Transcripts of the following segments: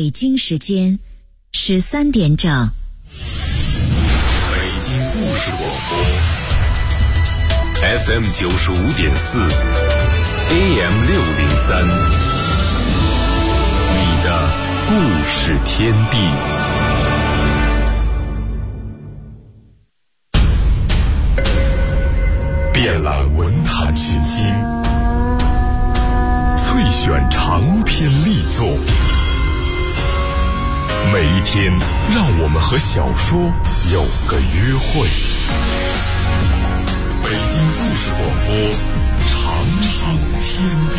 北京时间13点整。 北京故事广播 FM 95.4 AM 603，你的故事天地。遍览文坛群星，萃选长篇力作，每一天让我们和小说有个约会。北京故事广播，长寿天地。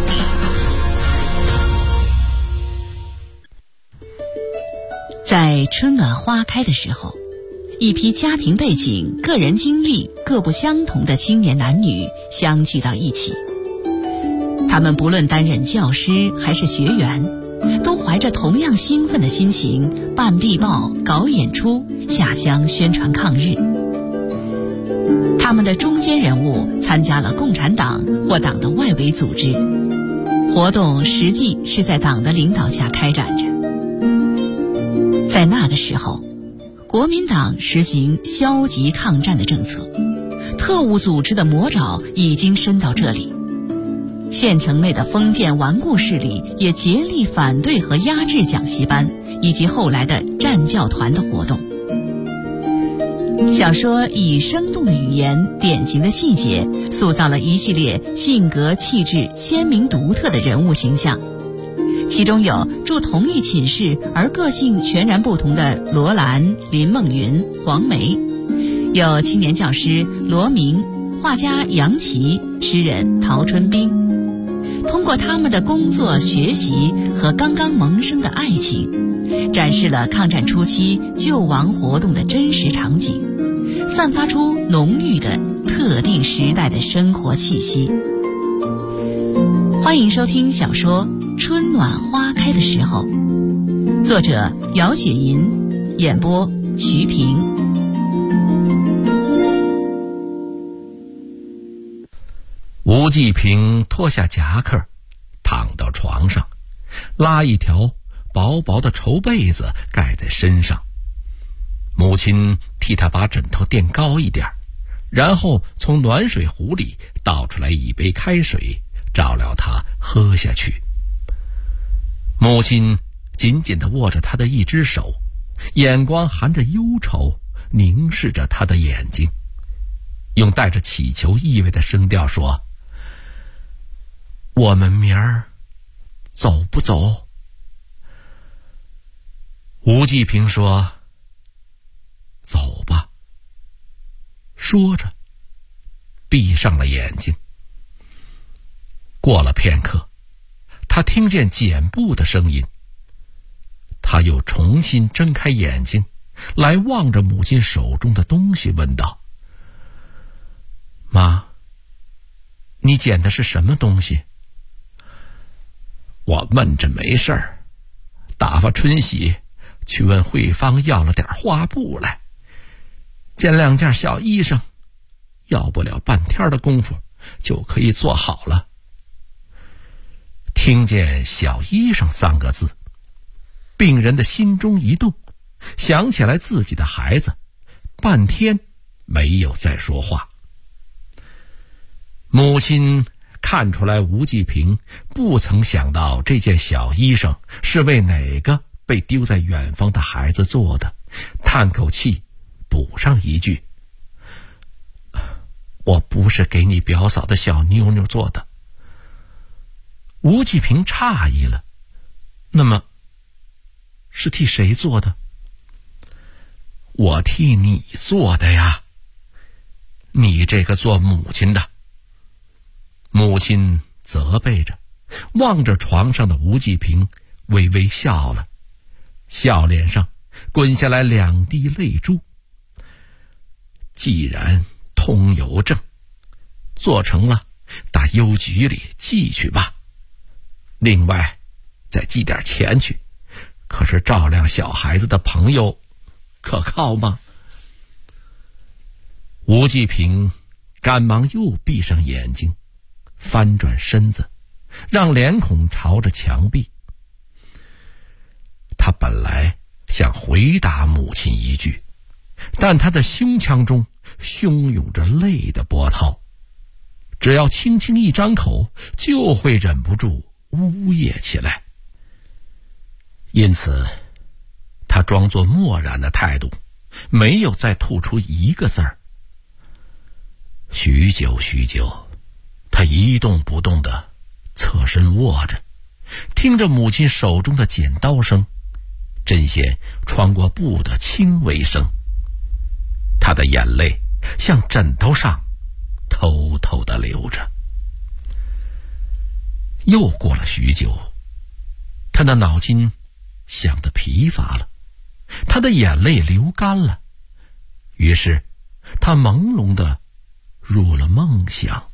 在春暖花开的时候，一批家庭背景、个人经历各不相同的青年男女相聚到一起。他们不论担任教师还是学员，都怀着同样兴奋的心情办壁报、搞演出、下乡宣传抗日。他们的中坚人物参加了共产党或党的外围组织，活动实际是在党的领导下开展着。在那个时候，国民党实行消极抗战的政策，特务组织的魔爪已经伸到这里。县城内的封建顽固势力也竭力反对和压制讲习班以及后来的战教团的活动。小说以生动的语言、典型的细节，塑造了一系列性格气质鲜明独特的人物形象。其中有住同一寝室而个性全然不同的罗兰、林梦云、黄梅，有青年教师罗明、画家杨琦、诗人陶春冰。通过他们的工作、学习和刚刚萌生的爱情，展示了抗战初期救亡活动的真实场景，散发出浓郁的特定时代的生活气息。欢迎收听小说《春暖花开的时候》，作者姚雪银，演播徐平。 吴继平脱下夹克，躺到床上，拉一条薄薄的绸被子盖在身上。母亲替他把枕头垫高一点，然后从暖水壶里倒出来一杯开水，照料他喝下去。母亲紧紧地握着他的一只手，眼光含着忧愁，凝视着他的眼睛，用带着乞求意味的声调说：我们明儿走不走？吴继平说：走吧。说着闭上了眼睛。过了片刻，他听见剪布的声音，他又重新睁开眼睛来望着母亲手中的东西，问道：妈，你捡的是什么东西？我闷着没事儿，打发春喜去问慧芳要了点花布来，捡2件小衣裳，要不了半天的功夫就可以做好了。听见小衣裳3个字，病人的心中一动，想起来自己的孩子，半天没有再说话。母亲看出来吴继平不曾想到这件小衣裳是为哪个被丢在远方的孩子做的，叹口气补上一句：我不是给你表嫂的小妞妞做的。吴继平诧异了，那么是替谁做的？我替你做的呀，你这个做母亲的。母亲责备着，望着床上的吴继平，微微笑了，笑脸上滚下来2滴泪珠。既然通邮证做成了，打邮局里寄去吧，另外再寄点钱去，可是照亮小孩子的朋友可靠吗？吴继平赶忙又闭上眼睛，翻转身子，让脸孔朝着墙壁。 他本来想回答母亲一句，但他的胸腔中汹涌着泪的波涛，只要轻轻一张口，就会忍不住呜咽起来。因此他装作漠然的态度，没有再吐出一个字儿。许久，他一动不动地侧身卧着，听着母亲手中的剪刀声，针线穿过布的轻微声。他的眼泪向枕头上偷偷地流着。又过了许久，他的脑筋想得疲乏了，他的眼泪流干了，于是他朦胧地入了梦乡。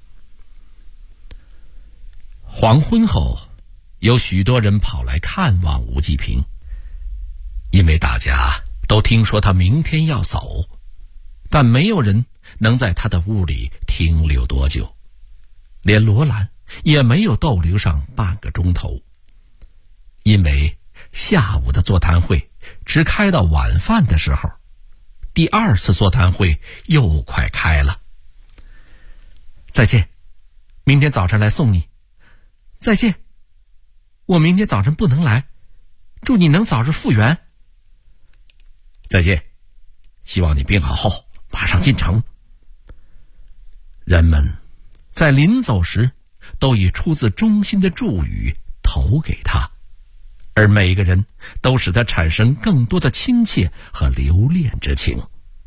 黄昏后，有许多人跑来看望吴继平，因为大家都听说他明天要走，但没有人能在他的屋里停留多久，连罗兰也没有逗留上半个钟头，因为下午的座谈会只开到晚饭的时候，第二次座谈会又快开了。再见，明天早晨来送你。再见，我明天早晨不能来，祝你能早日复原。再见，希望你病好后马上进城。人们在临走时都以出自衷心的祝语投给他，而每个人都使他产生更多的亲切和留恋之情。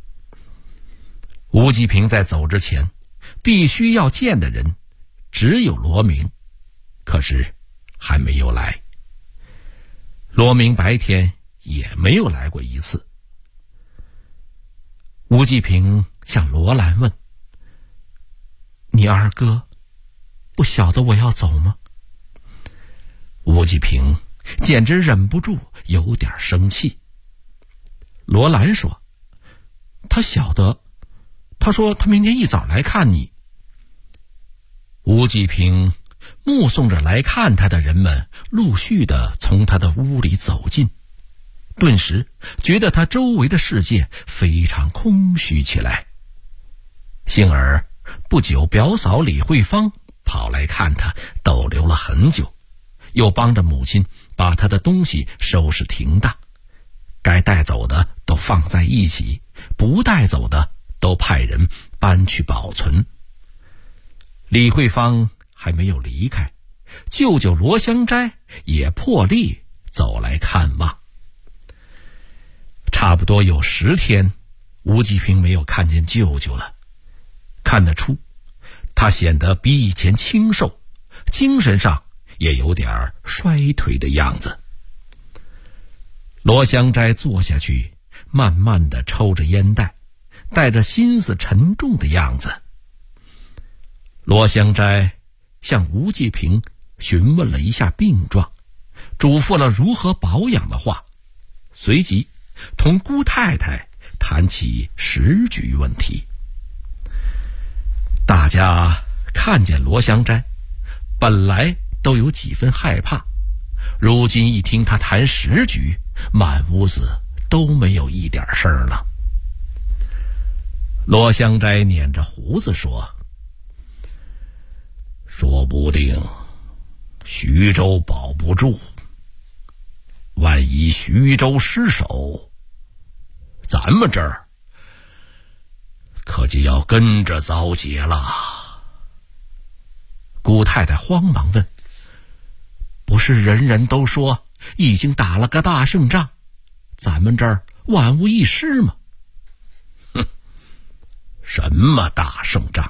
吴继平在走之前必须要见的人只有罗明，可是还没有来。罗明白天也没有来过一次。吴继平向罗兰问：你二哥不晓得我要走吗？吴继平简直忍不住有点生气。罗兰说：他晓得，他说他明天一早来看你。吴继平目送着来看他的人们陆续地从他的屋里走近，顿时觉得他周围的世界非常空虚起来。幸而不久表嫂李慧芳跑来看他，逗留了很久，又帮着母亲把他的东西收拾停当，该带走的都放在一起，不带走的都派人搬去保存。李慧芳还没有离开，舅舅罗香斋也破例走来看望。差不多有10天，吴继平没有看见舅舅了，看得出他显得比以前清瘦，精神上也有点衰退的样子。罗香斋坐下去，慢慢地抽着烟袋，带着心思沉重的样子。罗香斋向吴继平询问了一下病状，嘱咐了如何保养的话，随即同姑太太谈起时局问题。大家看见罗香斋，本来都有几分害怕，如今一听他谈时局，满屋子都没有一点声了。罗香斋捻着胡子说：说不定徐州保不住，万一徐州失守，咱们这儿可就要跟着遭劫了。姑太太慌忙问：不是人人都说已经打了个大胜仗，咱们这儿万无一失吗？哼，什么大胜仗？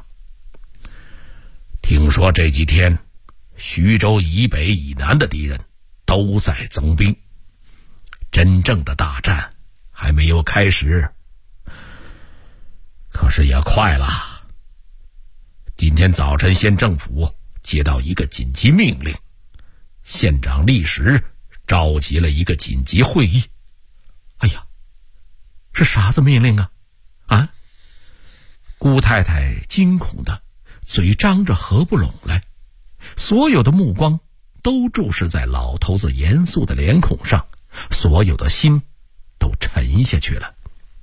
听说这几天徐州以北以南的敌人都在增兵，真正的大战还没有开始，可是也快了。今天早晨县政府接到一个紧急命令，县长立时召集了一个紧急会议。哎呀，是啥子命令啊？啊？姑太太惊恐的嘴张着合不拢来，所有的目光都注视在老头子严肃的脸孔上， 所有的心都沉下去了。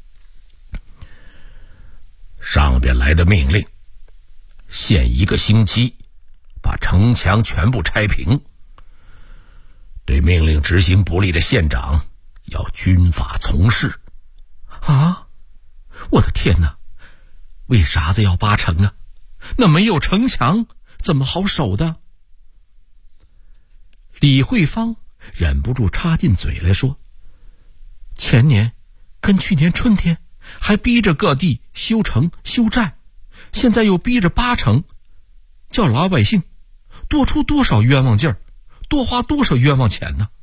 上边来的命令，限1个星期把城墙全部拆平，对命令执行不力的县长要军法从事。啊，我的天哪，为啥子要扒城啊？那没有城墙怎么好守的？李慧芳忍不住插进嘴来说，前年跟去年春天还逼着各地修城修寨，现在又逼着扒城，叫老百姓多出多少冤枉劲儿，多花多少冤枉钱呢？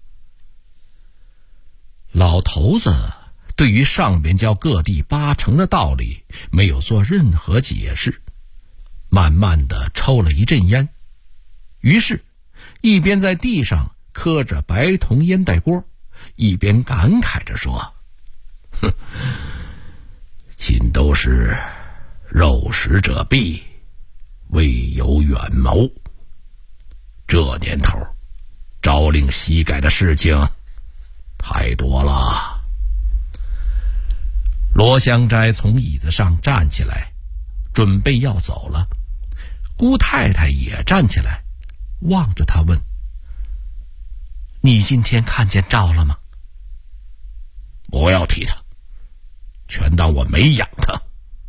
老头子对于上边叫各地扒城的道理没有做任何解释，慢慢地抽了一阵烟，于是一边在地上磕着白铜烟袋锅，一边感慨着说，哼，尽都是肉食者鄙，未有远谋。这年头朝令夕改的事情太多了。罗香斋从椅子上站起来，准备要走了。姑太太也站起来，望着他问，你今天看见赵了吗？不要提他，全当我没养他。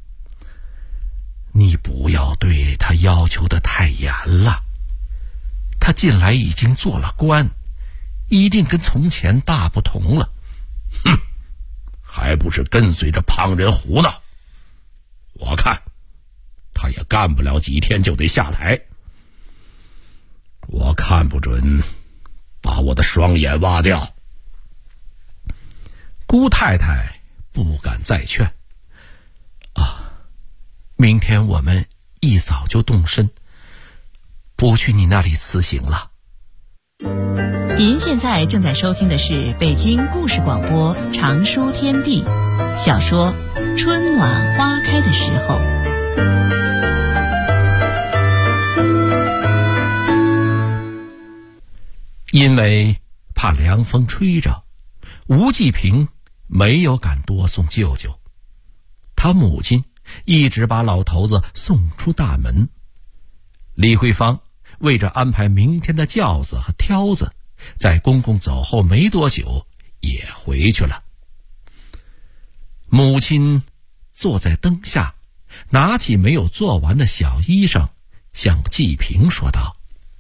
你不要对他要求的太严了，他近来已经做了官，一定跟从前大不同了。哼，还不是跟随着旁人胡闹，我看他也干不了几天就得下台。我看不准把我的双眼挖掉。姑太太不敢再劝，明天我们一早就动身，不去你那里辞行了。 您现在正在收听的是北京故事广播长书天地小说《春暖花开的时候》。 因为怕凉风吹着，吴继平没有敢多送舅舅，他母亲一直把老头子送出大门。李慧芳为着安排明天的轿子和挑子，在公公走后没多久也回去了。母亲坐在灯下，拿起没有做完的小衣裳，向继平说道，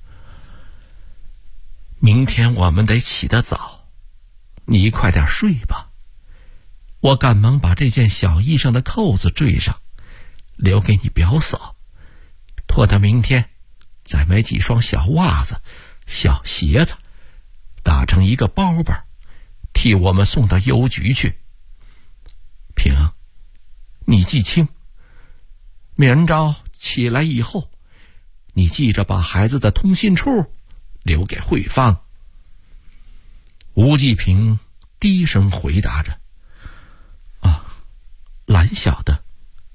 明天我们得起得早，你快点睡吧，我赶忙把这件小衣裳的扣子缀上，留给你表嫂，托他明天再买几双小袜子、小鞋子，打成一个包包，替我们送到邮局去。平，你记清，明朝起来以后，你记着把孩子的通信处留给慧芳。吴继平低声回答着，兰晓得。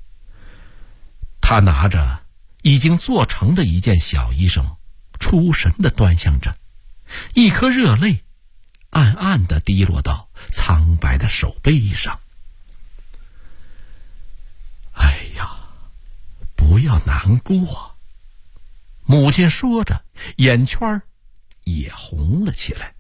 他拿着已经做成的一件小衣裳，出神地端详着，一颗热泪暗暗地滴落到苍白的手背上。哎呀，不要难过，母亲说着，眼圈也红了起来。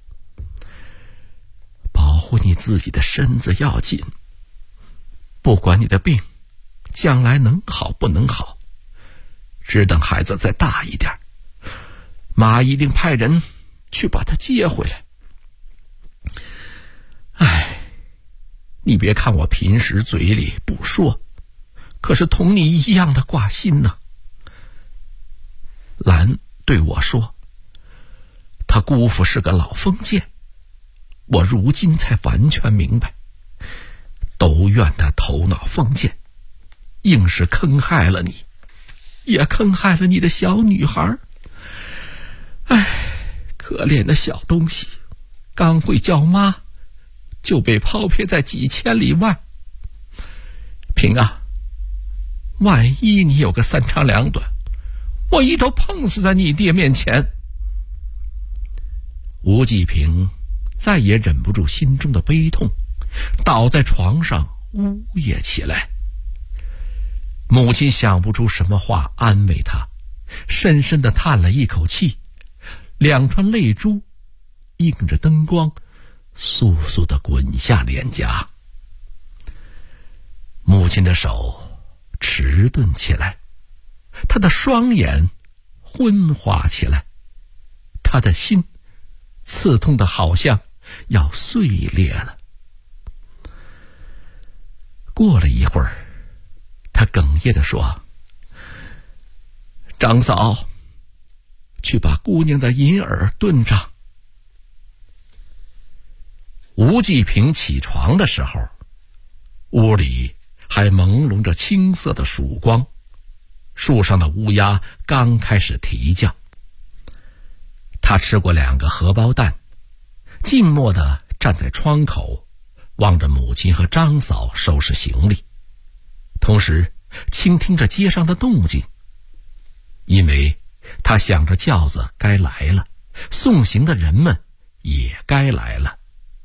保护你自己的身子要紧，不管你的病将来能好不能好，只等孩子再大一点，妈一定派人去把他接回来。你别看我平时嘴里不说，可是同你一样的挂心呢。兰对我说，他姑父是个老封建，我如今才完全明白，都怨他头脑封建，硬是坑害了你，也坑害了你的小女孩。可怜的小东西，刚会叫妈，就被抛撇在几千里外。平啊，万一你有个三长两短，我一头碰死在你爹面前。吴继平再也忍不住心中的悲痛，倒在床上呜咽起来。母亲想不出什么话安慰他，深深地叹了一口气，两串泪珠映着灯光簌簌地滚下脸颊。母亲的手迟钝起来，她的双眼昏花起来，她的心刺痛的好像要碎裂了。过了一会儿，他哽咽地说：“张嫂，去把姑娘的银耳炖上。”吴继平起床的时候，屋里还朦胧着青色的曙光，树上的乌鸦刚开始啼叫。他吃过2个荷包蛋，静默地站在窗口，望着母亲和张嫂收拾行李，同时倾听着街上的动静。因为他想着轿子该来了，送行的人们也该来了。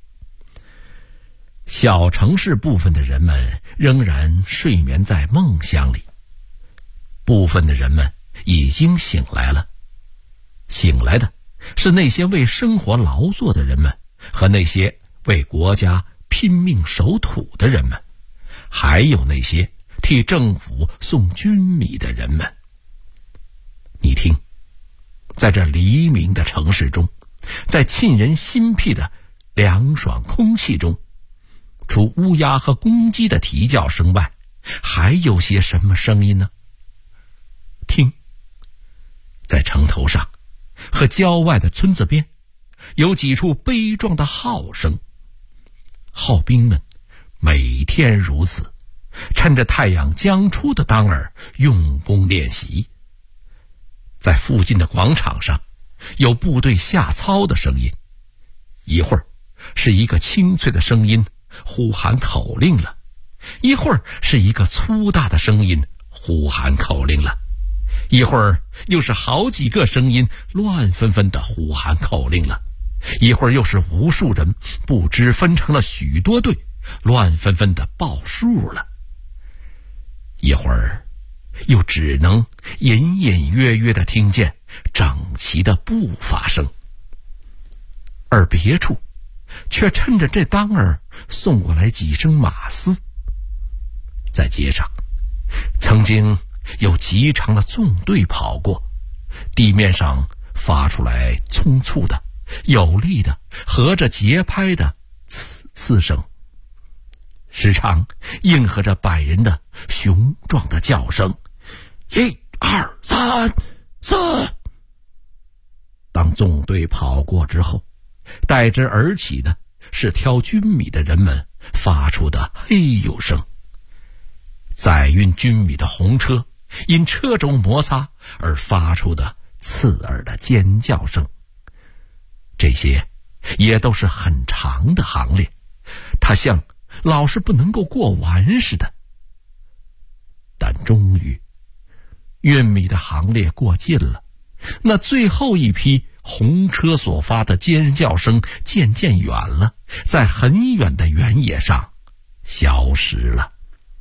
小城市部分的人们仍然睡眠在梦乡里，部分的人们已经醒来了。醒来的是那些为生活劳作的人们，和那些为国家拼命守土的人们，还有那些替政府送军米的人们。你听，在这黎明的城市中，在沁人心脾的凉爽空气中，除乌鸦和公鸡的啼叫声外，还有些什么声音呢？听，在城头上和郊外的村子边，有几处悲壮的号声。号兵们每天如此，趁着太阳将出的当儿用功练习。在附近的广场上，有部队下操的声音，一会儿是一个清脆的声音呼喊口令了，一会儿是一个粗大的声音呼喊口令了，一会儿又是好几个声音乱纷纷地呼喊口令了，一会儿又是无数人不知分成了许多队，乱纷纷地报数了，一会儿又只能隐隐约约地听见整齐的步伐声，而别处却趁着这当儿送过来几声马嘶。在街上曾经有极长的纵队跑过，地面上发出来匆促的有力的合着节拍的呲呲声，时常应和着百人的雄壮的叫声，1、2、3、4。当纵队跑过之后，代之而起的是挑军米的人们发出的嘿呦声，载运军米的红车因车轴摩擦而发出的刺耳的尖叫声。这些也都是很长的行列，它像老是不能够过完似的。但终于运米的行列过尽了，那最后一批红车所发的尖叫声渐渐远了，在很远的原野上消失了。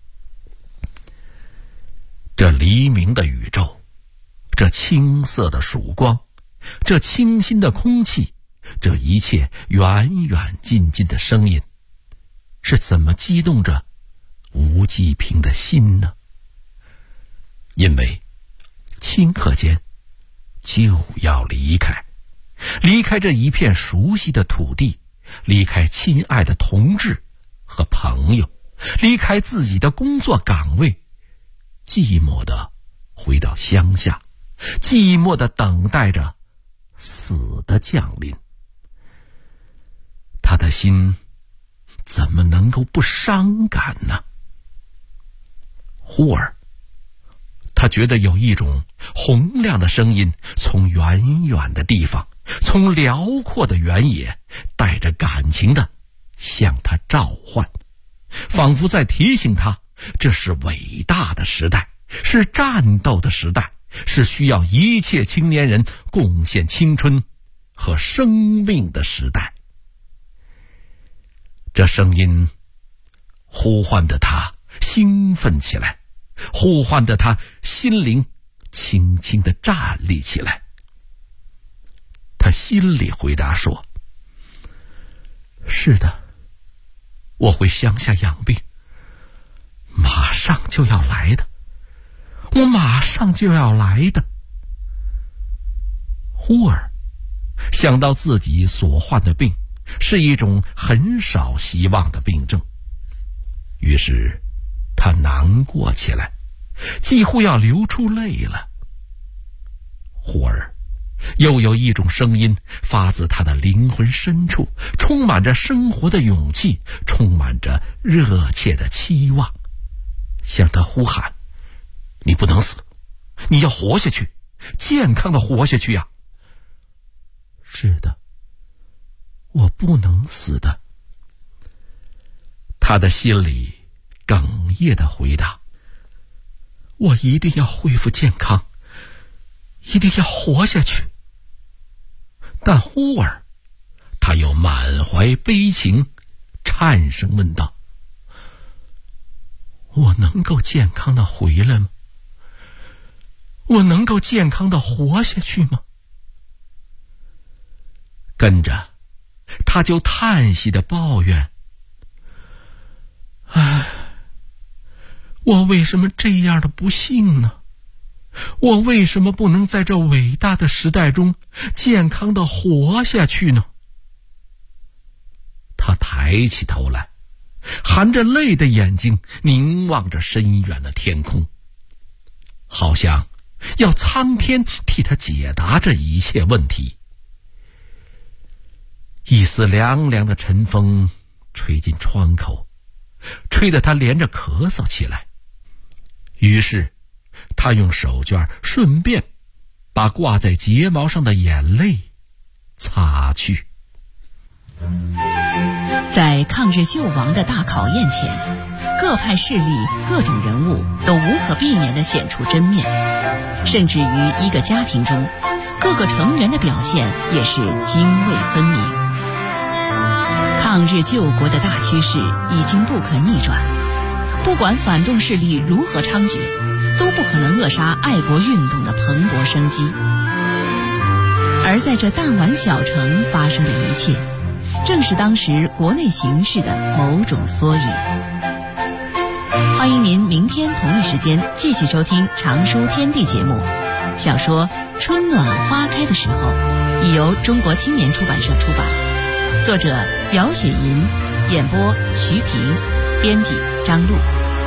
这黎明的宇宙，这青色的曙光，这清新的空气，这一切远远近近的声音，是怎么激动着吴继平的心呢？因为顷刻间就要离开，离开这一片熟悉的土地，离开亲爱的同志和朋友，离开自己的工作岗位，寂寞地回到乡下，寂寞地等待着死的降临。他的心怎么能够不伤感呢？忽而他觉得有一种洪亮的声音从远远的地方，从辽阔的原野，带着感情的向他召唤，仿佛在提醒他，这是伟大的时代，是战斗的时代，是需要一切青年人贡献青春和生命的时代。 这声音呼唤得他兴奋起来，呼唤得他心灵轻轻地站立起来。他心里回答说：是的，我回乡下养病，马上就要来的，我马上就要来的。忽而想到自己所患的病是一种很少希望的病症，于是他难过起来，几乎要流出泪了。忽而又有一种声音发自他的灵魂深处，充满着生活的勇气，充满着热切的期望，向他呼喊：你不能死，你要活下去，健康的活下去呀！是的，我不能死的。他的心里哽咽地回答：我一定要恢复健康，一定要活下去。但忽而他又满怀悲情，颤声问道：我能够健康地回来吗？我能够健康地活下去吗？跟着他就叹息地抱怨：唉，我为什么这样的不幸呢？我为什么不能在这伟大的时代中健康地活下去呢？他抬起头来，含着泪的眼睛凝望着深远的天空，好像要苍天替他解答这一切问题。一丝凉凉的晨风吹进窗口，吹得他连着咳嗽起来。于是他用手绢顺便把挂在睫毛上的眼泪擦去。 在抗日救亡的大考验前，各派势力、各种人物都无可避免地显出真面，甚至于一个家庭中，各个成员的表现也是泾渭分明。抗日救国的大趋势已经不可逆转，不管反动势力如何猖獗，都不可能扼杀爱国运动的蓬勃生机。而在这弹丸小城发生的一切，正是当时国内形势的某种缩影。欢迎您明天同一时间继续收听《常书天地》节目。小说《春暖花开的时候》已由中国青年出版社出版，作者姚雪银，演播徐平，编辑张璐。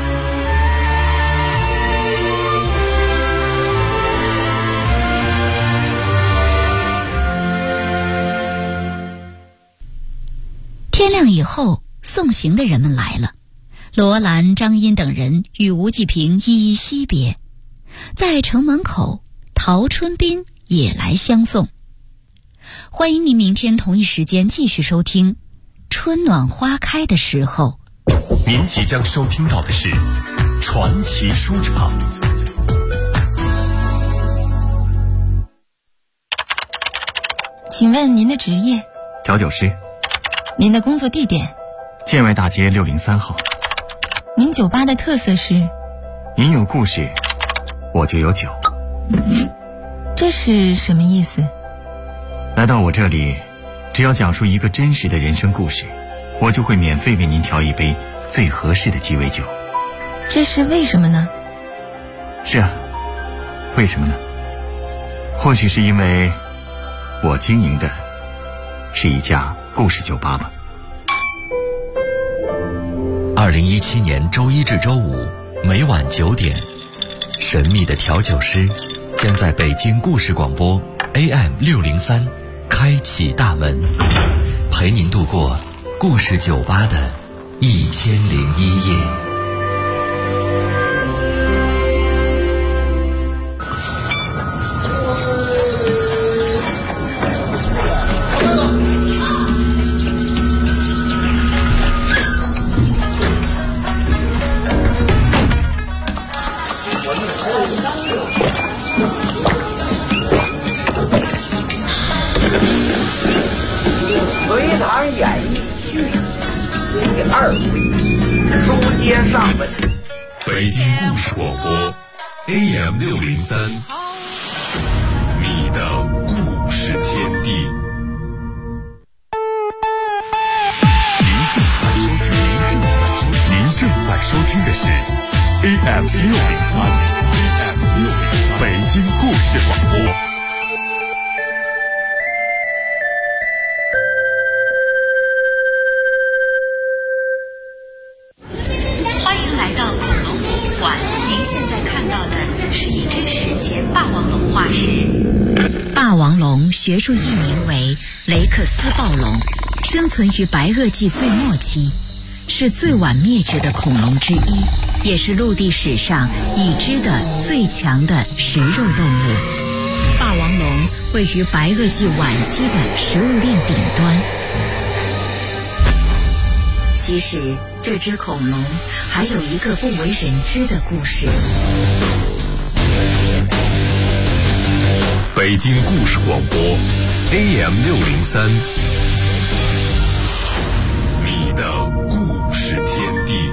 天亮以后，送行的人们来了，罗兰、张茵等人与吴季平一一惜别。在城门口，陶春冰也来相送。欢迎您明天同一时间继续收听《春暖花开的时候》。 您即将收听到的是传奇书场。 请问您的职业？ 调酒师。 您的工作地点？ 建外大街603号。 您酒吧的特色是？ 您有故事，我就有酒。 这是什么意思？ 来到我这里，只要讲述一个真实的人生故事，我就会免费为您调一杯最合适的鸡尾酒。 这是为什么呢？ 是啊，为什么呢？或许是因为我经营的是一家故事酒吧吧。 2017年周一至周五每晚9点，神秘的调酒师将在北京故事广播 AM603开启大门，陪您度过故事酒吧的1001夜。 隋唐演义续， 2书接上文。 北京故事广播 AM603，你的故事天地。您正在收听的是 AM603，北京故事广播。 欢迎来到恐龙博物馆，您现在看到的是一只史前霸王龙化石。霸王龙学术译名为雷克斯暴龙，生存于白垩纪最末期，是最晚灭绝的恐龙之一，也是陆地史上已知的最强的食肉动物。霸王龙位于白垩纪晚期的食物链顶端。其实这只恐龙还有一个不为人知的故事。 北京故事广播 AM603，你的故事天地。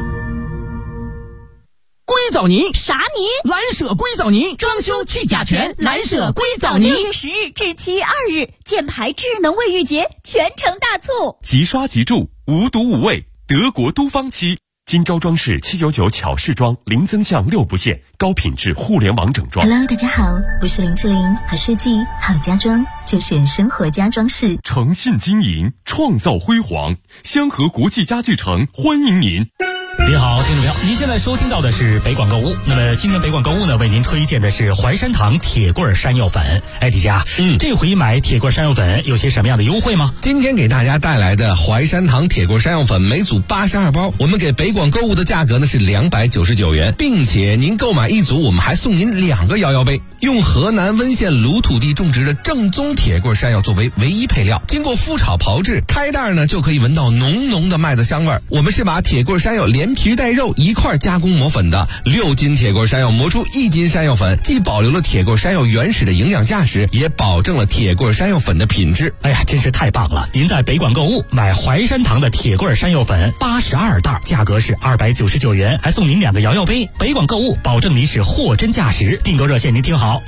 硅藻泥啥泥？ 蓝舍硅藻泥，装修去甲醛，蓝舍硅藻泥。 6月10日至7月2日，箭牌智能卫浴节全程大促， 即刷即住，无毒无味，德国都芳漆。金招装饰799巧饰装，零增项6不限，高品质互联网整装。 Hello， 大家好，我是林志玲，好设计好家装就选生活家装饰， 诚信经营，创造辉煌。香河国际家具城欢迎您。 您好，听众朋友，您现在收听到的是北广购物。那么今天北广购物呢，为您推荐的是淮山堂铁棍山药粉。哎，李佳，这回买铁棍山药粉有些什么样的优惠吗？ 今天给大家带来的淮山堂铁棍山药粉每组82包，我们给北广购物的价格呢是299元，并且您购买一组，我们还送您2个摇摇杯。用河南温县鲁土地种植的正宗铁棍山药作为唯一配料，经过麸炒炮制，开袋呢就可以闻到浓浓的麦子香味儿。我们是把铁棍山药连皮带肉一块加工磨粉的，6斤铁棍山药磨出1斤山药粉，既保留了铁棍山药原始的营养价值，也保证了铁棍山药粉的品质。 哎呀，真是太棒了！您在北广购物买淮山堂的铁棍山药粉82袋，价格是299元，还送您2个摇摇杯。北广购物保证您是货真价实。订购热线您听好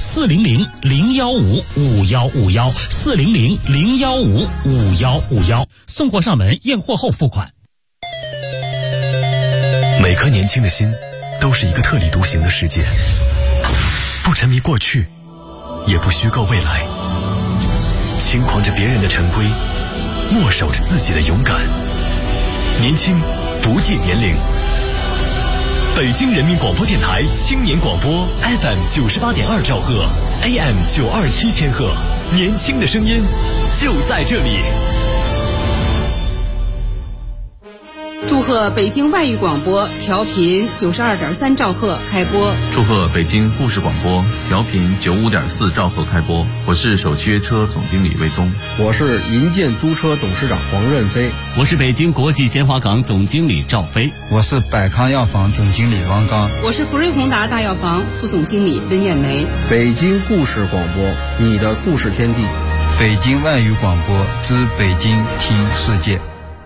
，400-015-5151，400-015-5151，送货上门，验货后付款。 每颗年轻的心都是一个特立独行的世界，不沉迷过去，也不虚构未来，轻狂着别人的陈规，默守着自己的勇敢。年轻不计年龄。北京人民广播电台青年广播 FM 98.2兆赫 AM 927千赫，年轻的声音就在这里。 祝贺北京外语广播调频92.3兆赫开播。 祝贺北京故事广播调频95.4兆赫开播。我是首汽约车总经理魏东。 我是银建租车董事长黄任飞。 我是北京国际鲜花港总经理赵飞。 我是百康药房总经理王刚。 我是福瑞宏达大药房副总经理温艳梅。 北京故事广播，你的故事天地。 北京外语广播之北京听世界。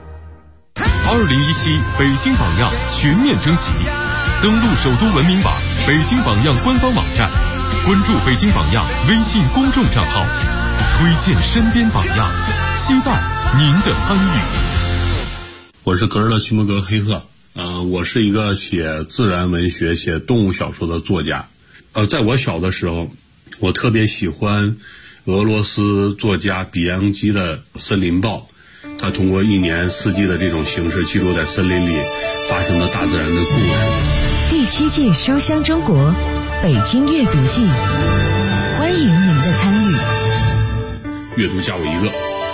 2017北京榜样全面征集，登录首都文明榜、北京榜样官方网站，关注北京榜样微信公众账号，推荐身边榜样，期待您的参与。 我是格尔勒·屈摩格黑赫，我是一个写自然文学、写动物小说的作家。在我小的时候，我特别喜欢俄罗斯作家比扬基的《森林报》。他通过一年四季的这种形式，记录在森林里发生的大自然的故事。 第7届书香中国北京阅读季，欢迎您的参与。 阅读加我一个。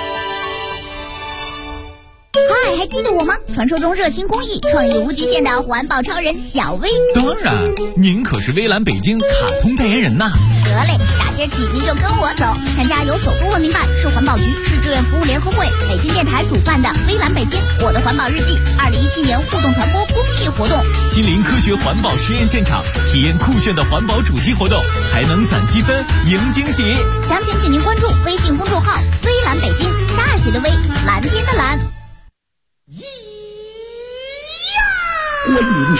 嗨，还记得我吗？传说中热心公益、创意无极限的环保超人小薇。 当然，您可是微蓝北京卡通代言人呐。 得嘞，打今儿起您就跟我走，参加由首都文明办、市环保局、市志愿服务联合会、北京电台主办的微蓝北京我的环保日记2017年互动传播公益活动， 亲临科学环保实验现场，体验酷炫的环保主题活动，还能攒积分赢惊喜。 详情请您关注微信公众号“微蓝北京”，大写的微，蓝天的蓝。 观音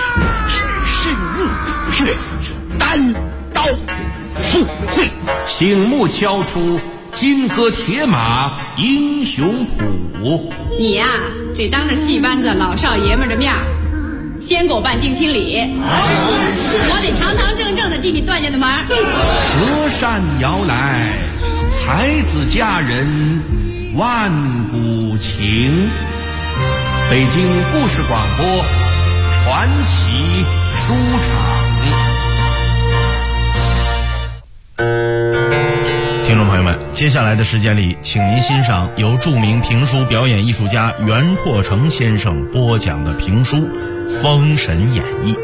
是单刀赴会， 醒目敲出金戈铁马英雄谱。 你呀，得当着戏班子老少爷们的面先给我办定亲礼，我得堂堂正正的进你段家的门。 隔山遥来，才子佳人万古情。北京故事广播传奇书场。 听众朋友们，接下来的时间里，请您欣赏由著名评书表演艺术家袁拓成先生播讲的评书《封神演义》。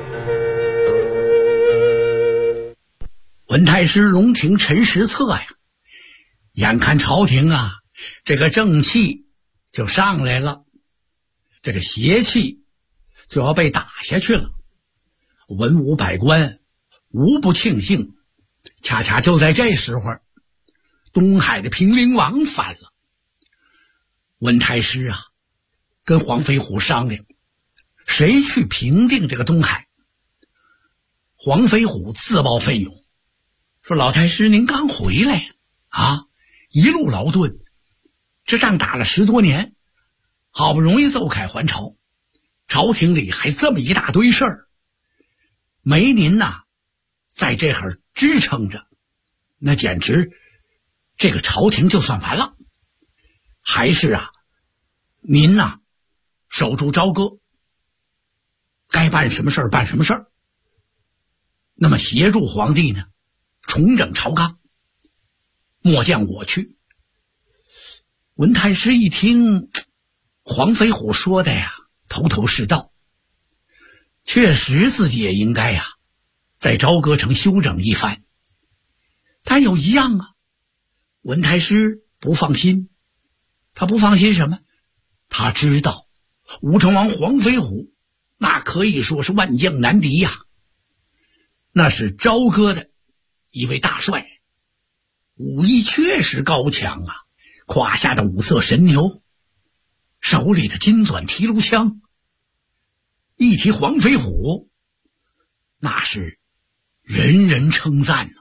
文太师龙庭陈实策呀，眼看朝廷啊，这个正气就上来了，这个邪气就要被打下去了，文武百官无不庆幸。恰恰就在这时候，东海的平陵王反了。文太师啊，跟黄飞虎商量，谁去平定这个东海。黄飞虎自报奋勇，说老太师您刚回来啊，一路劳顿，这仗打了10多年，好不容易奏凯还朝，朝廷里还这么一大堆事儿，没您呐在这会儿支撑着，那简直这个朝廷就算完了。还是啊，您呐守住朝歌，该办什么事儿办什么事儿，那么协助皇帝呢重整朝纲，末将我去。文太师一听黄飞虎说的呀，头头是道，确实自己也应该呀在朝歌城休整一番。但有一样啊，文太师不放心。他不放心什么？他知道武成王黄飞虎那可以说是万将难敌呀，那是朝歌的一位大帅，武艺确实高强啊，胯下的五色神牛，手里的金钻提炉枪。一提黄飞虎，那是人人称赞啊。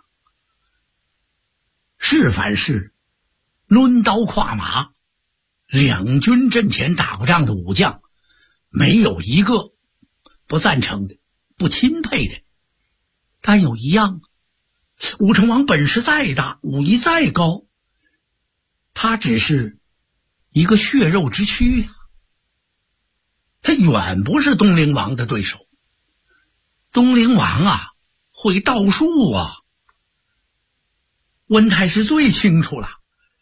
是凡是抡刀跨马两军阵前打过仗的武将，没有一个不赞成的，不钦佩的。但有一样，武成王本事再大，武艺再高，他只是一个血肉之躯呀，他远不是东陵王的对手。东陵王啊会道术啊，温太师最清楚了。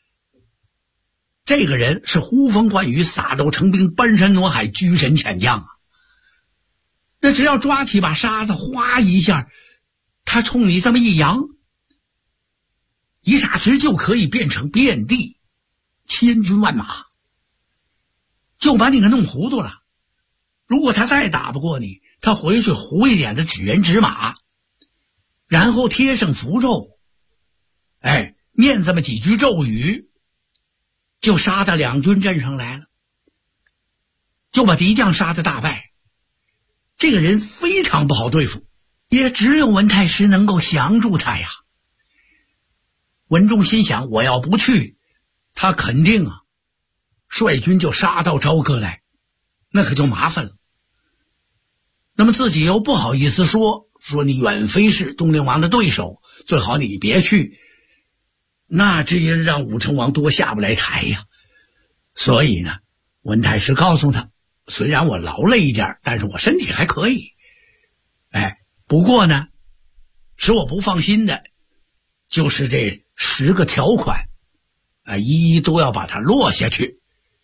这个人是呼风唤雨，撒豆成兵，搬山挪海，居神遣将啊。那只要抓起把沙子，哗一下，他冲你这么一扬，一霎时就可以变成遍地千军万马，就把你给弄糊涂了。如果他再打不过你，他回去糊一点的指人指马，然后贴上符咒，念这么几句咒语，就杀到两军阵上来了，就把敌将杀得大败。这个人非常不好对付，也只有文太师能够降住他呀。文仲心想，我要不去，他肯定啊率军就杀到朝歌来，那可就麻烦了。那么自己又不好意思说你远非是东陵王的对手，最好你别去，那这也让武成王多下不来台呀。所以呢，文太师告诉他，虽然我劳累一点，但是我身体还可以。不过呢，使我不放心的就是这10个条款一一都要把它落下去。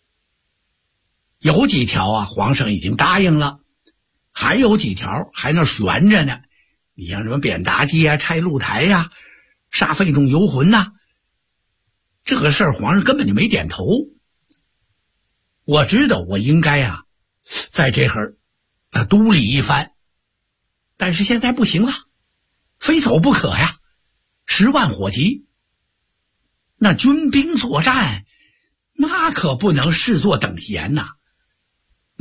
有几条啊皇上已经答应了，还有几条还那悬着呢。你像什么贬妲己啊，拆露台啊，杀费仲游魂啊，这个事儿皇上根本就没点头。我知道我应该啊在这会儿督理一番，但是现在不行了，非走不可呀。10万火急，那军兵作战那可不能视作等闲呐。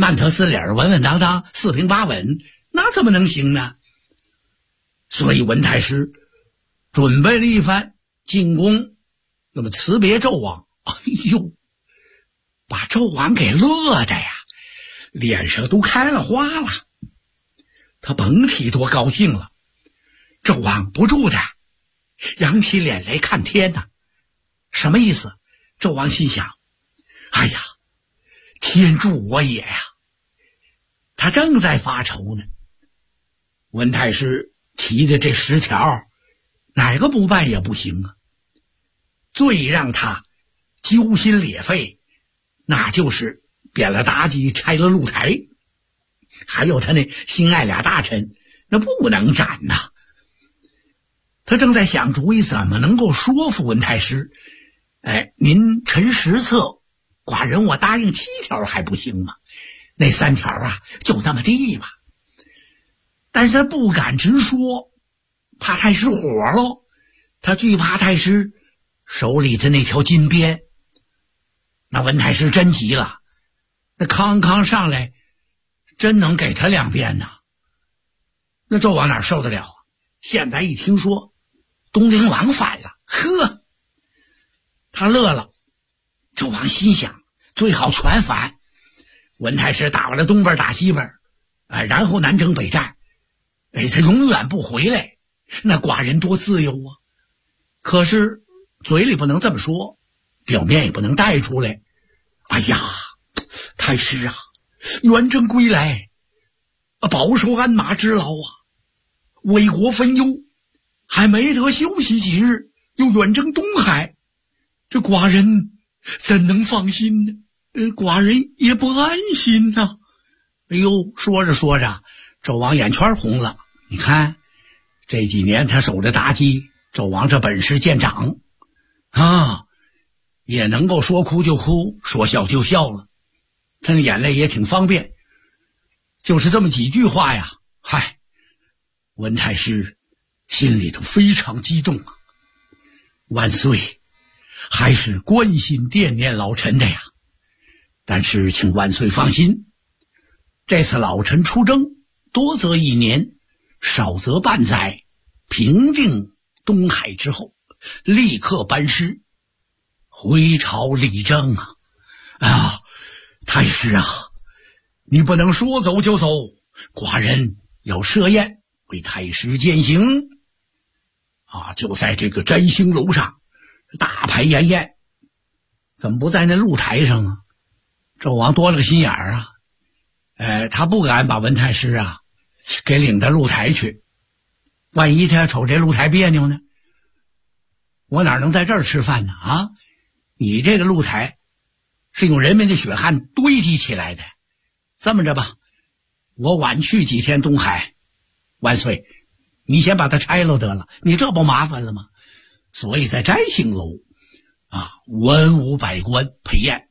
曼特斯理儿稳稳当当、四平八稳，那怎么能行呢？所以文太师准备了一番进攻，那么辞别纣王。哎呦，把纣王给乐的呀，脸上都开了花了。他甭提多高兴了，纣王不住的扬起脸来看天呐。什么意思？纣王心想，哎呀，天助我也呀！他正在发愁呢。文太师提的这10条，哪个不办也不行啊。最让他揪心裂肺，那就是贬了妲己，拆了露台，还有他那心爱俩大臣，那不能斩呐。他正在想主意，怎么能够说服文太师。您陈实策，寡人我答应7条还不行吗？那3条啊，就那么地吧。但是他不敢直说，怕太师火喽。他惧怕太师手里的那条金鞭。那文太师真急了，那康上来真能给他2鞭呐。那纣王哪受得了啊？现在一听说东陵王反了，呵，他乐了。纣王心想，最好全反。文太师打完了东边打西边，然后南征北战，他永远不回来，那寡人多自由啊。可是嘴里不能这么说，表面也不能带出来。哎呀，太师啊，远征归来，饱受鞍马之劳啊，为国分忧，还没得休息几日，又远征东海，这寡人怎能放心呢？寡人也不安心呐。哎呦，说着说着，纣王眼圈红了。你看这几年他守着妲己，纣王这本事见长啊，也能够说哭就哭，说笑就笑了。他那眼泪也挺方便，就是这么几句话呀。嗨，文太师心里头非常激动啊。万岁还是关心惦念老臣的呀。但是请万岁放心，这次老臣出征，多则1年，少则半载，平定东海之后，立刻班师回朝理政啊！太师啊，你不能说走就走，寡人要设宴为太师饯行啊！就在这个摘星楼上大排筵宴，怎么不在那露台上啊？纣王多了个心眼儿啊，他不敢把文太师啊给领到露台去，万一他要瞅这露台别扭呢？我哪能在这儿吃饭呢？啊，你这个露台是用人民的血汗堆积起来的，这么着吧，我晚去几天东海，万岁，你先把它拆了得了，你这不麻烦了吗？所以在摘星楼啊，文武百官陪宴，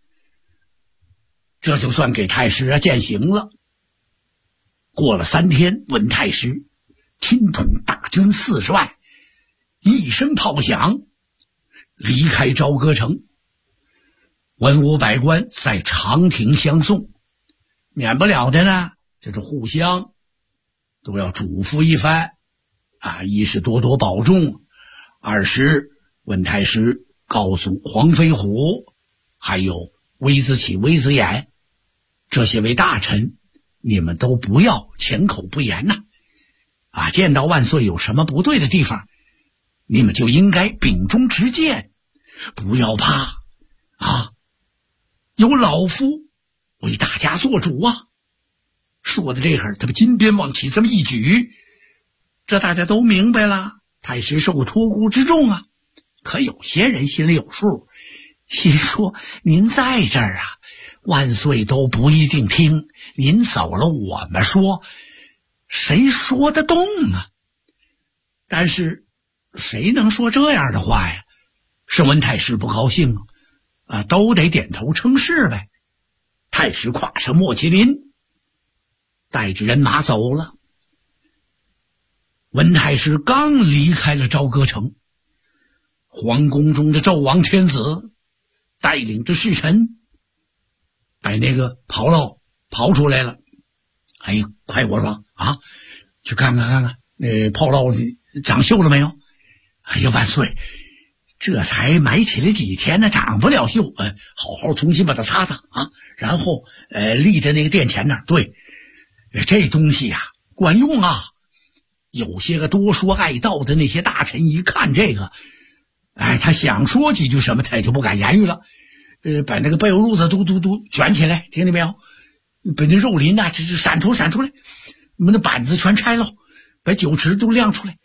这就算给太师饯行了。过了3天，文太师亲统大军40万，一声炮响，离开朝歌城。文武百官在长亭相送，免不了的呢，就是互相都要嘱咐一番啊，一是多多保重，二是文太师告诉黄飞虎还有微子启、微子衍这些位大臣，你们都不要缄口不言呐！啊，见到万岁有什么不对的地方，你们就应该秉忠直谏，不要怕啊！有老夫为大家做主啊！说的这会儿，他把金鞭往起这么一举，这大家都明白了，太师受托孤之重啊！可有些人心里有数，心说您在这儿啊，万岁都不一定听，您走了我们说谁说得动啊？但是谁能说这样的话呀？是文太师不高兴啊，都得点头称是呗。太师跨上莫麒麟，带着人马走了。文太师刚离开了朝歌城，皇宫中的纣王天子带领着侍臣，把那个袍跑出来了。哎呀，快我说啊，去看看，炮烙长锈了没有？哎呀，万岁，这才埋起来几天呢，长不了锈。好好重新把它擦擦啊，然后立在那个殿前那儿。对，这东西呀，管用啊。有些个多说爱道的那些大臣一看这个，他想说几句什么，他也就不敢言语了。把那个被褥子都卷起来，听见没有？把那肉林呐，这闪出来，我们的板子全拆了，把酒池都亮出来，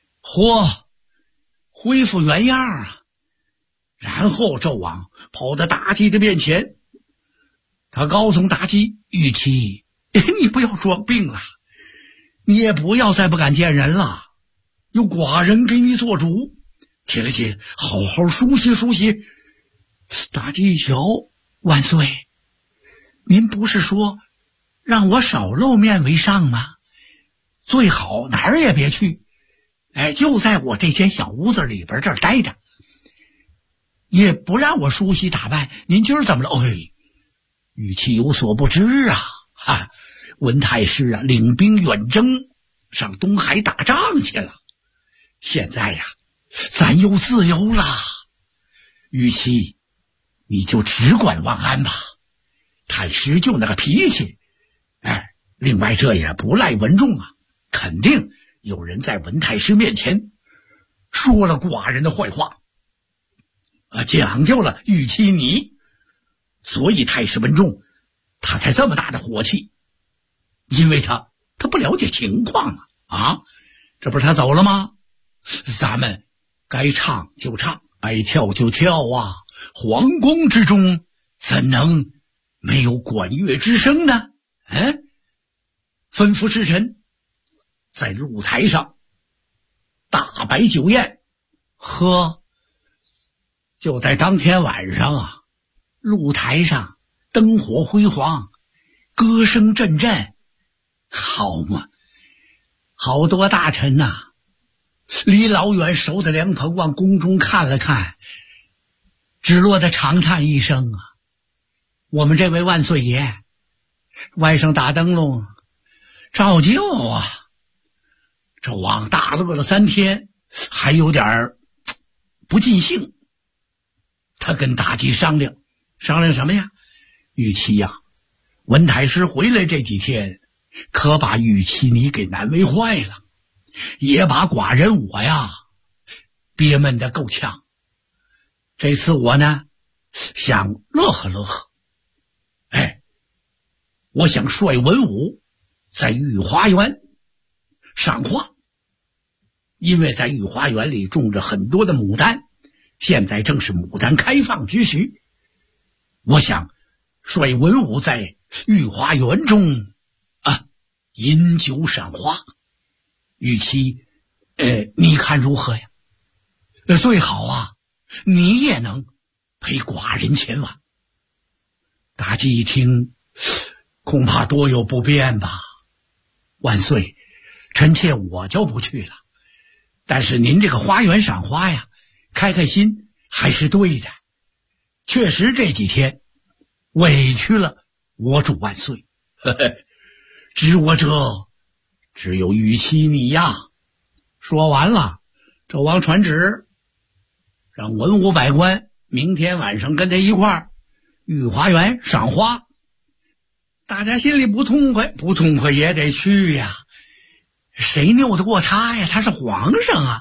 恢复原样啊！然后纣王跑到妲己的面前，他告诉妲己：“玉妻，你不要装病了，你也不要再不敢见人了，有寡人给你做主。起来，好好梳洗梳洗。”妲己一瞧，万岁，您不是说让我少露面为上吗？最好哪儿也别去，就在我这间小屋子里边这儿待着，也不让我梳洗打扮。您今儿怎么了？玉妻有所不知啊，文太师啊领兵远征，上东海打仗去了。现在呀，咱又自由了。玉妻，你就只管忘安吧。太师就那个脾气，另外这也不赖文仲啊，肯定有人在文太师面前说了寡人的坏话，讲究了玉妻你，所以太师文仲他才这么大的火气，因为他不了解情况啊！这不是他走了吗？咱们该唱就唱，该跳就跳啊！皇宫之中怎能没有管乐之声呢？吩咐侍臣在露台上大摆酒宴，就在当天晚上啊，露台上灯火辉煌，歌声阵阵，好嘛！好多大臣呐，离老远手的凉棚往宫中看了看，只落得长叹一声啊！我们这位万岁爷，外甥打灯笼照旧啊！纣王大乐了3天，还有点不尽兴。他跟妲己商量什么呀？玉妻呀，文太师回来这几天，可把玉妻你给难为坏了，也把寡人我呀憋闷得够呛。这次我呢，想乐呵乐呵，我想率文武在御花园赏花，因为在御花园里种着很多的牡丹，现在正是牡丹开放之时，我想率文武在御花园中饮酒赏花。玉妻，你看如何呀？最好啊，你也能陪寡人前往。妲己一听，恐怕多有不便吧。万岁，臣妾我就不去了，但是您这个花园赏花呀，开开心还是对的。确实这几天委屈了我主万岁，知我者只有玉妻你呀。说完了，纣王传旨，让文武百官明天晚上跟他一块儿御花园赏花。大家心里不痛快也得去呀，谁拗得过他呀？他是皇上啊！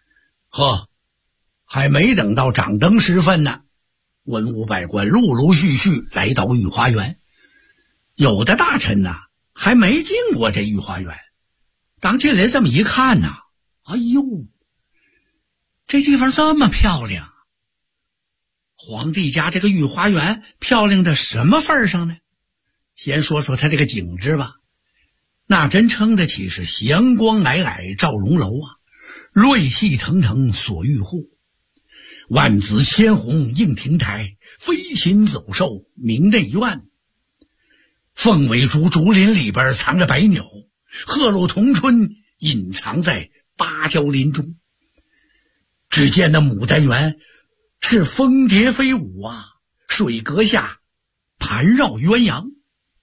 还没等到掌灯时分呢，文武百官陆陆续续来到御花园。有的大臣呢，还没进过这御花园，刚进来这么一看呢，哎呦，这地方这么漂亮！皇帝家这个御花园漂亮的什么份上呢？先说说他这个景致吧，那真称得起是祥光霭霭照龙楼啊，瑞气腾腾锁玉户，万紫千红映亭台，飞禽走兽鸣内院。凤尾竹竹林里边藏着白鸟，鹤鹿同春隐藏在芭蕉林中。只见那牡丹园是蜂蝶飞舞啊，水阁下盘绕鸳鸯。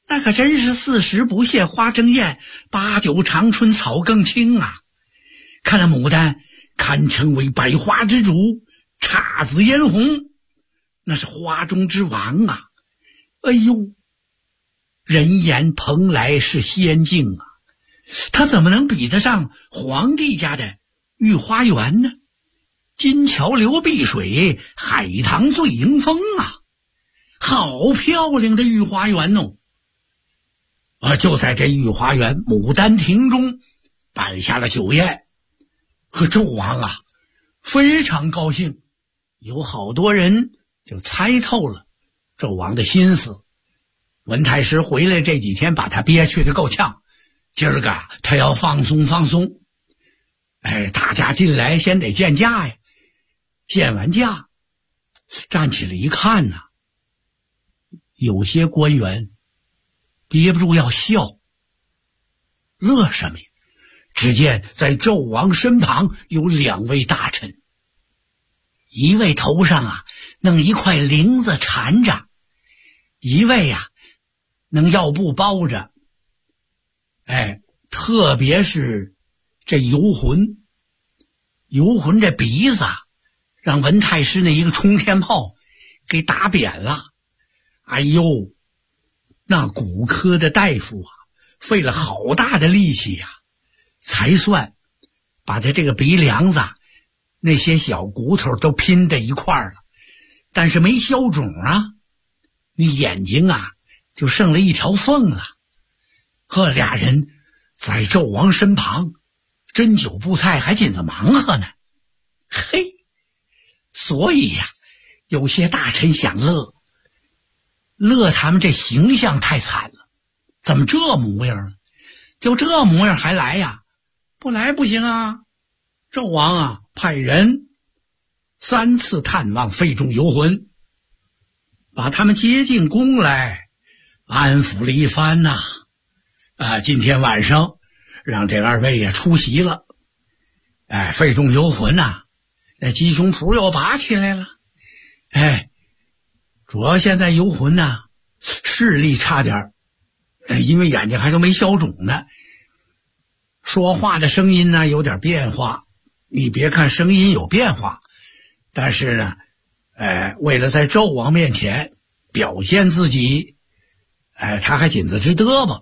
那可真是4时不谢花争艳，8九长春草更青啊！看那牡丹堪称为百花之主，姹紫嫣红，那是花中之王啊！哎呦，人言蓬莱是仙境啊，他怎么能比得上皇帝家的御花园呢？金桥流碧水，海棠醉迎风啊！好漂亮的御花园哦！就在这御花园牡丹亭中摆下了酒宴，和纣王啊非常高兴，有好多人就猜透了纣王的心思。文太师回来这几天把他憋屈的够呛，今儿个他要放松放松。大家进来先得见驾呀，见完驾站起来一看呐，有些官员憋不住要笑，乐什么呀？只见在纣王身旁有2位大臣，一位头上啊弄一块绫子缠着，一位啊弄药布包着。特别是这游魂这鼻子让文太师那一个冲天炮给打扁了。哎呦，那骨科的大夫啊费了好大的力气呀，才算把他这个鼻梁子那些小骨头都拼在一块了，但是没消肿啊，你眼睛啊就剩了一条缝了。俩人在纣王身旁针灸布菜还紧着忙活呢。嘿，所以呀，有些大臣想乐他们这形象太惨了，怎么这模样呢？就这模样还来呀？不来不行啊！纣王啊派人3次探望费仲游魂，把他们接进宫来安抚了一番呐。今天晚上让这2位也出席了。费仲游魂呐，那鸡胸脯又拔起来了。主要现在游魂呐视力差点，因为眼睛还都没消肿呢。说话的声音呢有点变化，你别看声音有变化，但是呢为了在纣王面前表现自己，他还紧着直嘚啵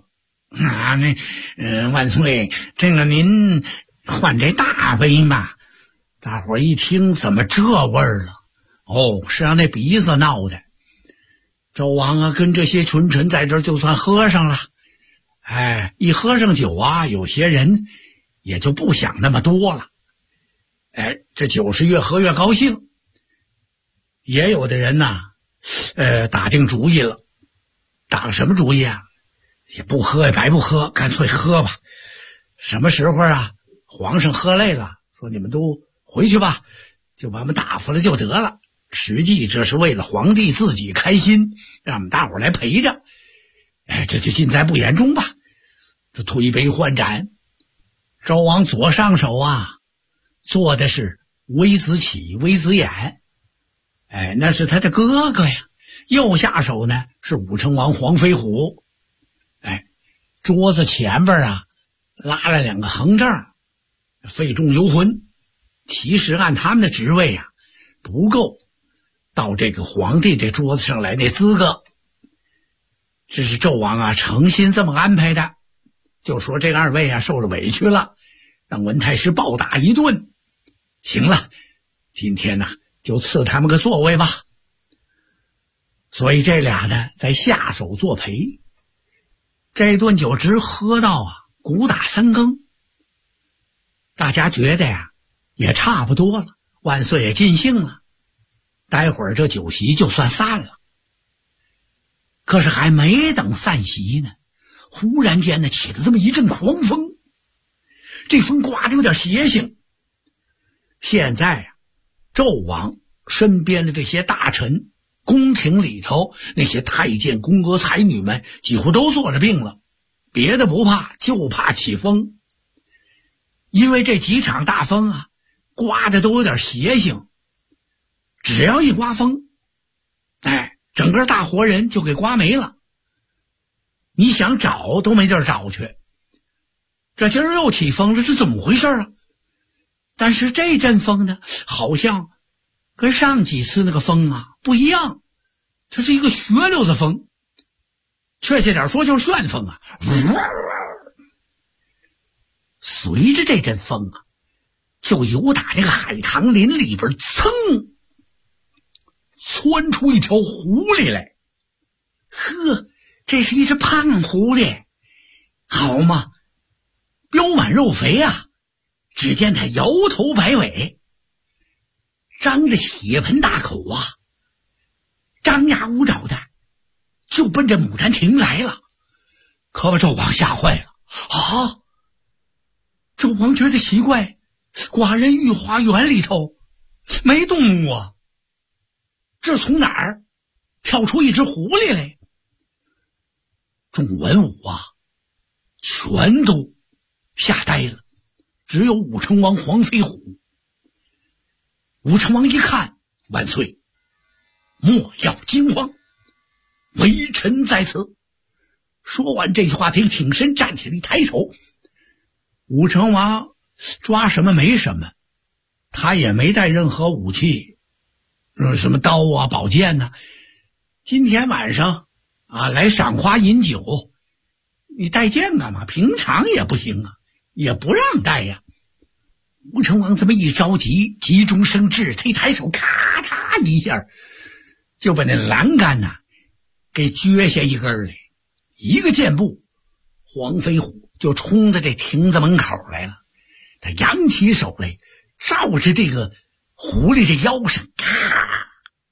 万岁，这个您换这大杯嘛。大伙一听怎么这味儿了？是让那鼻子闹的。纣王啊跟这些群臣在这儿就算喝上了。一喝上酒啊，有些人也就不想那么多了。这酒是越喝越高兴。也有的人呐打定主意了。打了什么主意啊？也不喝也白不喝，干脆喝吧。什么时候啊皇上喝累了，说你们都回去吧，就把我们打发了就得了。实际这是为了皇帝自己开心，让我们大伙来陪着。这就尽在不言中吧。这推杯换盏，纣王左上手啊做的是微子启、微子衍，那是他的哥哥呀。右下手呢是武成王黄飞虎。桌子前边啊拉了2个横正，费仲游魂。其实按他们的职位啊不够到这个皇帝这桌子上来那资格。这是纣王啊诚心这么安排的，就说这2位啊受了委屈了，让文太师暴打一顿。行了，今天呢就赐他们个座位吧。所以这俩呢在下手作陪。这顿酒直喝到啊鼓打3更。大家觉得呀也差不多了，万岁也尽兴了，待会儿这酒席就算散了。可是还没等散席呢，忽然间呢起了这么一阵狂风。这风刮得有点邪性。现在啊纣王身边的这些大臣，宫廷里头那些太监、宫娥、才女们几乎都坐着病了，别的不怕，就怕起风。因为这几场大风啊刮的都有点邪性，只要一刮风，整个大活人就给刮没了。 你想找都没地儿找去。这今儿又起风了，是怎么回事啊？但是这阵风呢，好像跟上几次那个风啊不一样，它是一个学溜子风，确切点说就是旋风啊。随着这阵风啊，就由打那个海棠林里边噌窜出一条狐狸来。呵，这是一只胖狐狸，好嘛，膘满肉肥啊！只见他摇头摆尾，张着血盆大口啊，张牙舞爪的就奔着牡丹亭来了。可把纣王吓坏了啊！纣王觉得奇怪，寡人御花园里头没动物啊，这从哪儿跳出一只狐狸来？众文武啊全都吓呆了，只有武成王黄飞虎。武成王一看，万岁，莫要惊慌，微臣在此。说完这句话，他挺身站起来，一抬手。武成王抓什么没什么，他也没带任何武器，什么刀啊宝剑呢。今天晚上啊来赏花饮酒，你带剑干嘛？平常也不行啊，也不让带呀。武成王这么一着急，急中生智，他一抬手，咔嚓一下就把那栏杆呐给撅下一根来。一个箭步，黄飞虎就冲到这亭子门口来了。他扬起手来，照着这个狐狸这腰上，咔，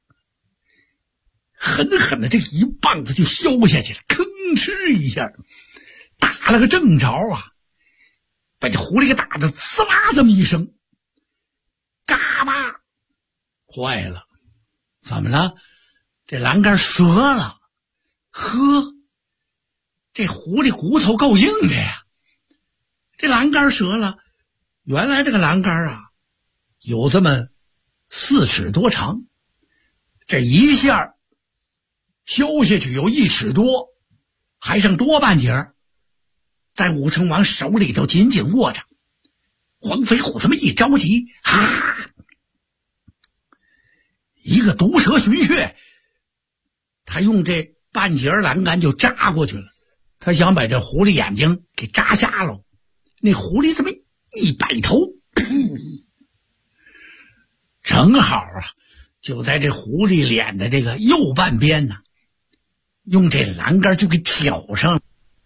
狠狠的这一棒子就削下去了，吭哧一下，打了个正着啊，把这狐狸给打得呲啦这么一声，嘎巴，坏了，怎么了？这栏杆折了。呵，这狐狸骨头够硬的呀。这栏杆折了，原来这个栏杆啊有这么4尺多长，这一下削下去有1尺多，还剩多半截，在武成王手里头紧紧握着。黄飞虎这么一着急，哈，一个毒蛇寻穴，他用这半截栏杆就扎过去了。他想把这狐狸眼睛给扎瞎了。那狐狸这么一摆头，正好啊，就在这狐狸脸的这个右半边呢，用这栏杆就给挑上。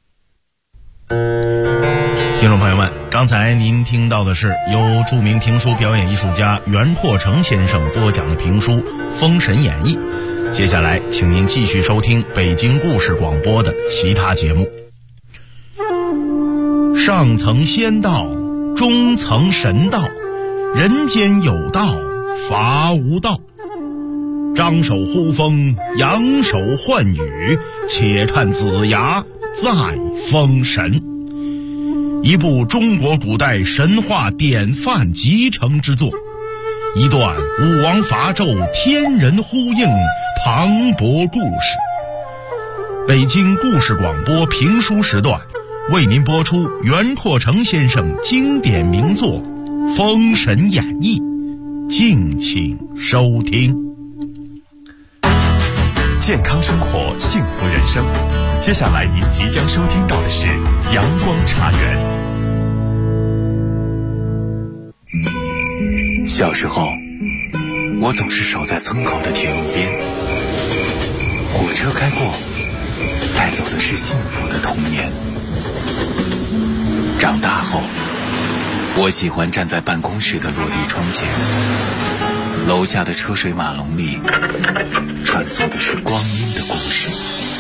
听众朋友们，刚才您听到的是由著名评书表演艺术家袁拓成先生播讲的评书《封神演义》。接下来请您继续收听北京故事广播的其他节目。上层仙道，中层神道，人间有道，伐无道。张手呼风，扬手唤雨，且看子牙在封神。一部中国古代神话典范集成之作，一段武王伐纣天人呼应磅礴故事。北京故事广播评书时段为您播出袁拓成先生经典名作《封神演义》，敬请收听。 健康生活，幸福人生。接下来您即将收听到的是阳光茶园。 小时候，我总是守在村口的铁路边，火车开过，带走的是幸福的童年。长大后，我喜欢站在办公室的落地窗前，楼下的车水马龙里穿梭的是光阴的故事。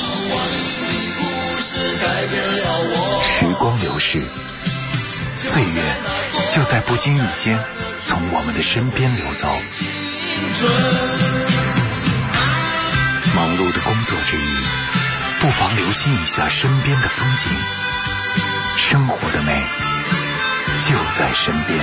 时光流逝，岁月就在不经意间从我们的身边流走。忙碌的工作之余，不妨留心一下身边的风景，生活的美就在身边。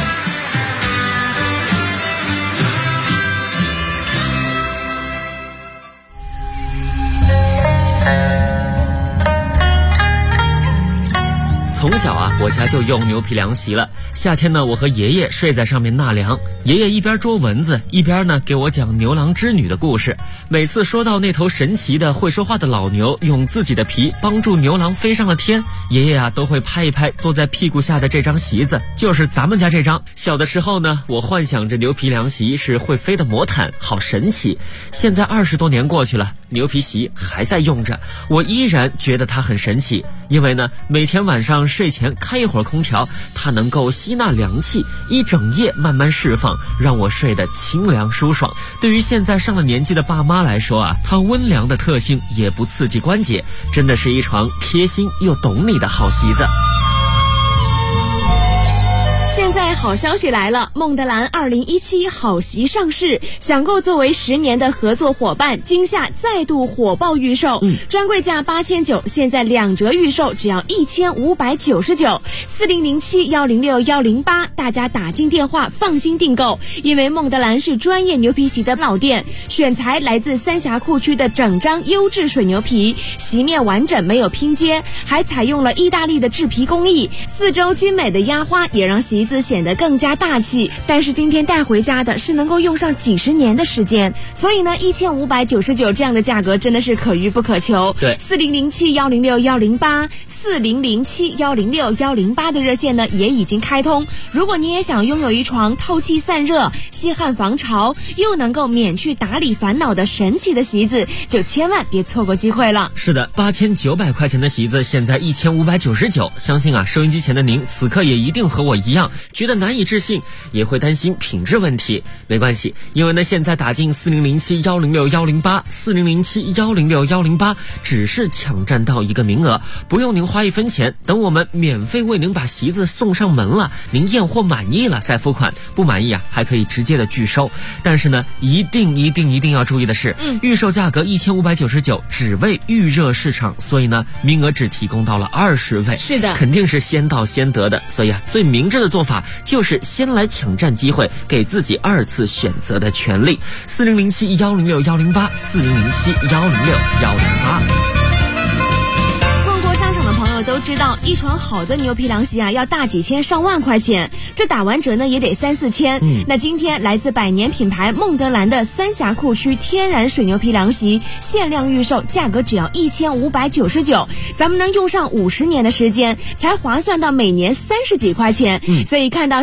我家就用牛皮凉席了。夏天呢，我和爷爷睡在上面纳凉，爷爷一边捉蚊子，一边呢给我讲牛郎织女的故事。每次说到那头神奇的会说话的老牛用自己的皮帮助牛郎飞上了天，爷爷啊都会拍一拍坐在屁股下的这张席子，就是咱们家这张。小的时候呢，我幻想着牛皮凉席是会飞的魔毯，好神奇。现在20多年过去了，牛皮席还在用着，我依然觉得它很神奇。因为呢，每天晚上睡前开一会儿空调，它能够吸纳凉气，一整夜慢慢释放，让我睡得清凉舒爽。对于现在上了年纪的爸妈来说啊，它温凉的特性也不刺激关节，真的是一床贴心又懂你的好席子。 现在好消息来了，孟德兰2017好席上市，想购作为10年的合作伙伴，今夏再度火爆预售，专柜价8900，现在2折预售只要1599，4007106108，大家打进电话放心订购，因为孟德兰是专业牛皮席的老店，选材来自三峡库区的整张优质水牛皮，席面完整没有拼接，还采用了意大利的制皮工艺，4周精美的压花也让席子显得更加大气。但是今天带回家的是能够用上几十年的时间，所以呢1599这样的价格真的是可遇不可求。 对 ，4007106108，4007106108的热线呢也已经开通。如果你也想拥有一床透气散热、吸汗防潮，又能够免去打理烦恼的神奇的席子，就千万别错过机会了。 是的，8900块钱的席子现在1599，相信啊，收音机前的您此刻也一定和我一样觉得难以置信，也会担心品质问题。没关系，因为呢现在打进4007106108，4007106108，只是抢占到一个名额，不用您花1分钱，等我们免费为您把席子送上门了，您验货满意了再付款，不满意啊还可以直接的拒收。但是呢一定要注意的是，预售价格1599，只为预热市场，所以呢名额只提供到了20位。 是的， 肯定是先到先得的，所以啊最明智的做法就是先来抢占机会，给自己2次选择的权利。4007106108，4007106108。 都知道一床好的牛皮凉席啊要大几千上万块钱，这打完折呢也得3-4千。那今天来自百年品牌孟德兰的三峡库区天然水牛皮凉席限量预售，价格只要1599，咱们能用上50年的时间，才划算到每年30几块钱。所以看到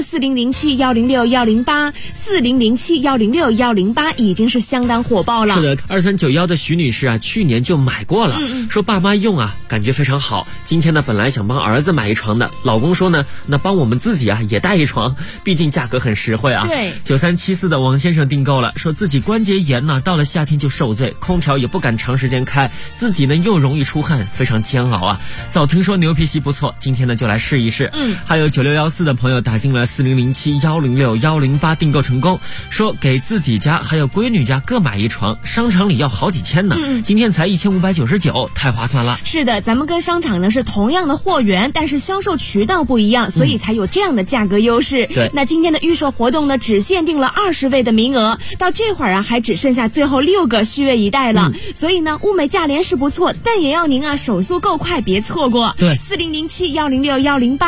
4007106108，4007106108已经是相当火爆了。 是的，2391的徐女士啊，去年就买过了，说爸妈用啊感觉非常好。今天呢本来想帮儿子买一床的，老公说呢那帮我们自己啊也带一床，毕竟价格很实惠啊。 对 ，9374的王先生订购了，说自己关节炎呢到了夏天就受罪，空调也不敢长时间开，自己呢又容易出汗，非常煎熬啊。早听说牛皮席不错，今天呢就来试一试。还有9614的朋友打进了4007106108订购成功，说给自己家还有闺女家各买一床，商场里要好几千呢，今天才1599，太划算了。 是的，咱们跟商场呢是同样的货源，但是销售渠道不一样，所以才有这样的价格优势。 对， 那今天的预售活动呢只限定了20位的名额，到这会儿啊还只剩下最后6个续约一代了。所以呢物美价廉是不错，但也要您啊手速够快，别错过。 对， 4007106108